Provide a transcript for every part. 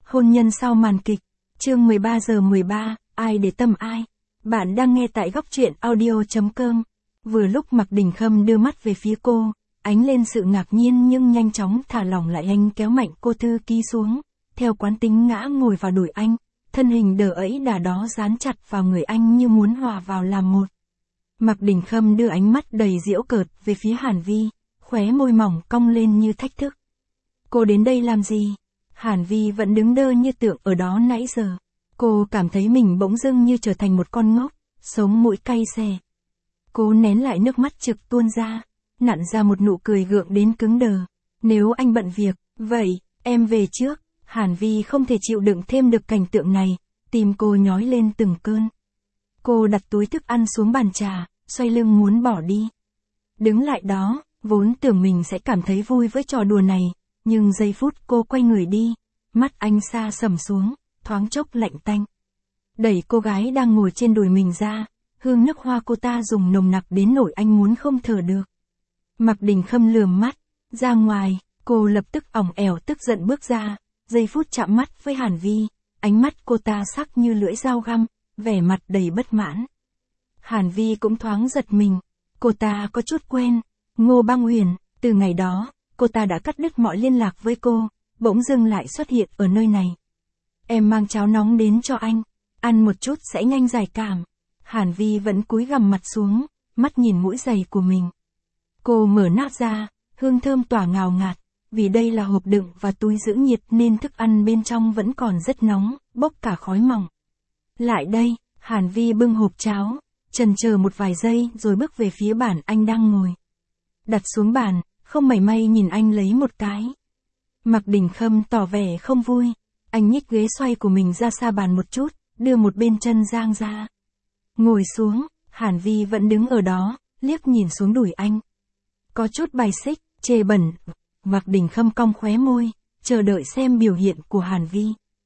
Hôn nhân sau màn kịch, chương 13:13, ai để tâm ai. Bạn đang nghe tại góc truyện audio.com. Vừa lúc Mạc Đình Khâm đưa mắt về phía cô, ánh lên sự ngạc nhiên nhưng nhanh chóng thả lỏng lại, anh kéo mạnh cô thư ký xuống, theo quán tính ngã ngồi vào đùi anh, thân hình đờ ẫy đà đó dán chặt vào người anh như muốn hòa vào làm một. Mạc Đình Khâm đưa ánh mắt đầy giễu cợt về phía Hàn Vi, khóe môi mỏng cong lên như thách thức. Cô đến đây làm gì? Hàn Vi vẫn đứng đơ như tượng ở đó nãy giờ. Cô cảm thấy mình bỗng dưng như trở thành một con ngốc, sống mũi cay xè. Cô nén lại nước mắt trực tuôn ra, nặn ra một nụ cười gượng đến cứng đờ. Nếu anh bận việc, vậy, em về trước. Hàn Vi không thể chịu đựng thêm được cảnh tượng này, tim cô nhói lên từng cơn. Cô đặt túi thức ăn xuống bàn trà, xoay lưng muốn bỏ đi. Đứng lại đó, vốn tưởng mình sẽ cảm thấy vui với trò đùa này, nhưng giây phút cô quay người đi, mắt anh xa sầm xuống, thoáng chốc lạnh tanh. Đẩy cô gái đang ngồi trên đùi mình ra, hương nước hoa cô ta dùng nồng nặc đến nỗi anh muốn không thở được. Mạc Đình Khâm lườm mắt, ra ngoài, cô lập tức ỏng ẻo tức giận bước ra, giây phút chạm mắt với Hàn Vi, ánh mắt cô ta sắc như lưỡi dao găm, vẻ mặt đầy bất mãn. Hàn Vi cũng thoáng giật mình, cô ta có chút quên, Ngô Băng Huyền, từ ngày đó, cô ta đã cắt đứt mọi liên lạc với cô, bỗng dưng lại xuất hiện ở nơi này. Em mang cháo nóng đến cho anh, ăn một chút sẽ nhanh giải cảm. Hàn Vi vẫn cúi gằm mặt xuống, mắt nhìn mũi giày của mình. Cô mở nắp ra, hương thơm tỏa ngào ngạt, vì đây là hộp đựng và túi giữ nhiệt nên thức ăn bên trong vẫn còn rất nóng, bốc cả khói mỏng. Lại đây, Hàn Vi bưng hộp cháo, chần chờ một vài giây rồi bước về phía bàn anh đang ngồi. Đặt xuống bàn, không mảy may nhìn anh lấy một cái. Mạc Đình Khâm tỏ vẻ không vui, anh nhích ghế xoay của mình ra xa bàn một chút, đưa một bên chân giang ra. Ngồi xuống, Hàn Vi vẫn đứng ở đó, liếc nhìn xuống đùi anh. Có chút bài xích, chê bẩn. Mạc Đình Khâm cong khóe môi, chờ đợi xem biểu hiện của Hàn Vi.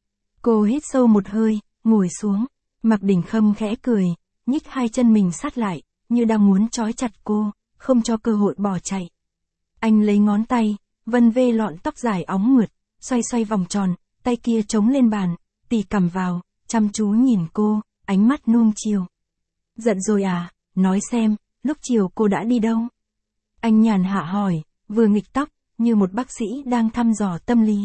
Cô hít sâu một hơi, ngồi xuống. Mạc Đình Khâm khẽ cười, nhích hai chân mình sát lại, như đang muốn trói chặt cô, không cho cơ hội bỏ chạy. Anh lấy ngón tay, vân vê lọn tóc dài óng mượt, xoay xoay vòng tròn, tay kia chống lên bàn, tì cằm vào, chăm chú nhìn cô, ánh mắt nuông chiều. Giận rồi à, nói xem, lúc chiều cô đã đi đâu? Anh nhàn hạ hỏi, vừa nghịch tóc, như một bác sĩ đang thăm dò tâm lý.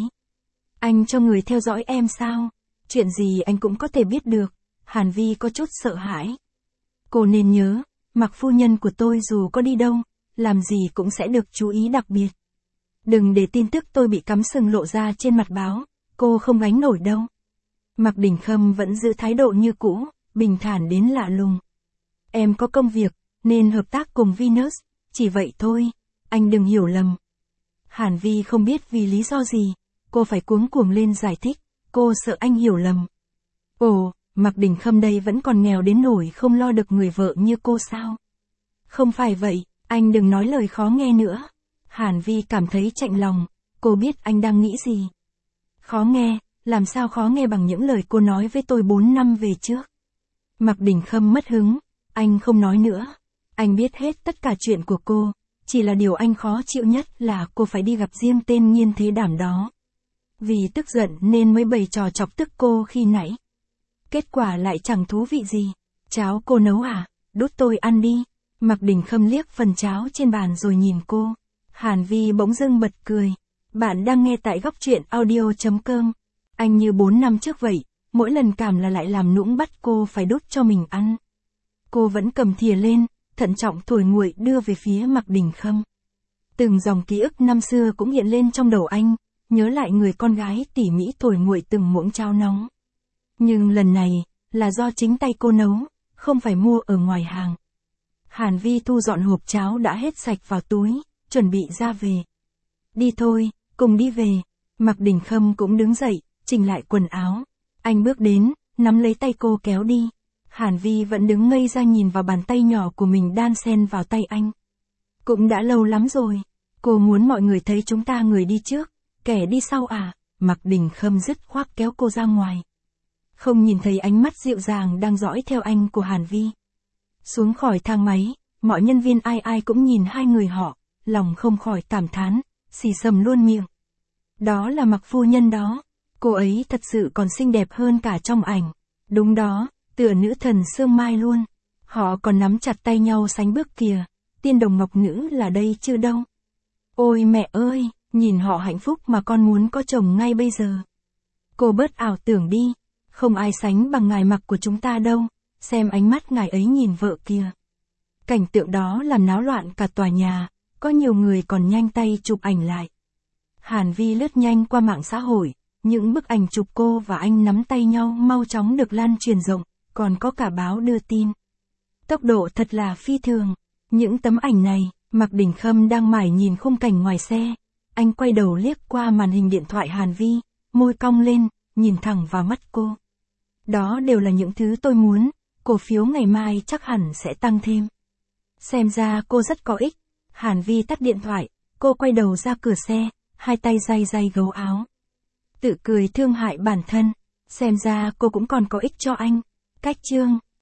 Anh cho người theo dõi em sao? Chuyện gì anh cũng có thể biết được. Hàn Vi có chút sợ hãi. Cô nên nhớ, Mạc phu nhân của tôi dù có đi đâu, làm gì cũng sẽ được chú ý đặc biệt. Đừng để tin tức tôi bị cắm sừng lộ ra trên mặt báo, cô không gánh nổi đâu. Mạc Đình Khâm vẫn giữ thái độ như cũ, bình thản đến lạ lùng. Em có công việc, nên hợp tác cùng Venus, chỉ vậy thôi, anh đừng hiểu lầm. Hàn Vi không biết vì lý do gì, cô phải cuống cuồng lên giải thích, cô sợ anh hiểu lầm. Ồ, Mạc Đình Khâm đây vẫn còn nghèo đến nỗi không lo được người vợ như cô sao? Không phải vậy, anh đừng nói lời khó nghe nữa. Hàn Vi cảm thấy chạnh lòng, cô biết anh đang nghĩ gì. Khó nghe, làm sao khó nghe bằng những lời cô nói với tôi 4 năm về trước. Mạc Đình Khâm mất hứng, anh không nói nữa. Anh biết hết tất cả chuyện của cô, chỉ là điều anh khó chịu nhất là cô phải đi gặp riêng tên Nhiên Thế Đảm đó. Vì tức giận nên mới bày trò chọc tức cô khi nãy. Kết quả lại chẳng thú vị gì. Cháo cô nấu à? Đút tôi ăn đi. Mạc Đình Khâm liếc phần cháo trên bàn rồi nhìn cô. Hàn Vi bỗng dưng bật cười. Bạn đang nghe tại góc truyện audio.com. Anh như 4 năm trước vậy, mỗi lần cảm là lại làm nũng bắt cô phải đút cho mình ăn. Cô vẫn cầm thìa lên, thận trọng thổi nguội đưa về phía Mạc Đình Khâm. Từng dòng ký ức năm xưa cũng hiện lên trong đầu anh, nhớ lại người con gái tỉ mỉ thổi nguội từng muỗng cháo nóng. Nhưng lần này, là do chính tay cô nấu, không phải mua ở ngoài hàng. Hàn Vi thu dọn hộp cháo đã hết sạch vào túi, chuẩn bị ra về. Đi thôi, cùng đi về. Mạc Đình Khâm cũng đứng dậy, chỉnh lại quần áo. Anh bước đến, nắm lấy tay cô kéo đi. Hàn Vi vẫn đứng ngây ra nhìn vào bàn tay nhỏ của mình đan xen vào tay anh. Cũng đã lâu lắm rồi. Cô muốn mọi người thấy chúng ta người đi trước, kẻ đi sau à? Mạc Đình Khâm dứt khoát kéo cô ra ngoài. Không nhìn thấy ánh mắt dịu dàng đang dõi theo anh của Hàn Vi. Xuống khỏi thang máy, mọi nhân viên ai ai cũng nhìn hai người họ, lòng không khỏi cảm thán, xì xầm luôn miệng. Đó là Mạc phu nhân đó. Cô ấy thật sự còn xinh đẹp hơn cả trong ảnh. Đúng đó, tựa nữ thần sương mai luôn. Họ còn nắm chặt tay nhau sánh bước kìa. Tiên đồng ngọc nữ là đây chứ đâu. Ôi mẹ ơi, nhìn họ hạnh phúc mà con muốn có chồng ngay bây giờ. Cô bớt ảo tưởng đi. Không ai sánh bằng ngài mặc của chúng ta đâu. Xem ánh mắt ngài ấy nhìn vợ kìa. Cảnh tượng đó làm náo loạn cả tòa nhà. Có nhiều người còn nhanh tay chụp ảnh lại. Hàn Vi lướt nhanh qua mạng xã hội. Những bức ảnh chụp cô và anh nắm tay nhau mau chóng được lan truyền rộng. Còn có cả báo đưa tin. Tốc độ thật là phi thường. Những tấm ảnh này, Mạc Đình Khâm đang mải nhìn khung cảnh ngoài xe. Anh quay đầu liếc qua màn hình điện thoại Hàn Vi, môi cong lên, nhìn thẳng vào mắt cô. Đó đều là những thứ tôi muốn, cổ phiếu ngày mai chắc hẳn sẽ tăng thêm. Xem ra cô rất có ích. Hàn Vi tắt điện thoại, cô quay đầu ra cửa xe, hai tay day gấu áo. Tự cười thương hại bản thân, xem ra cô cũng còn có ích cho anh. Cách chương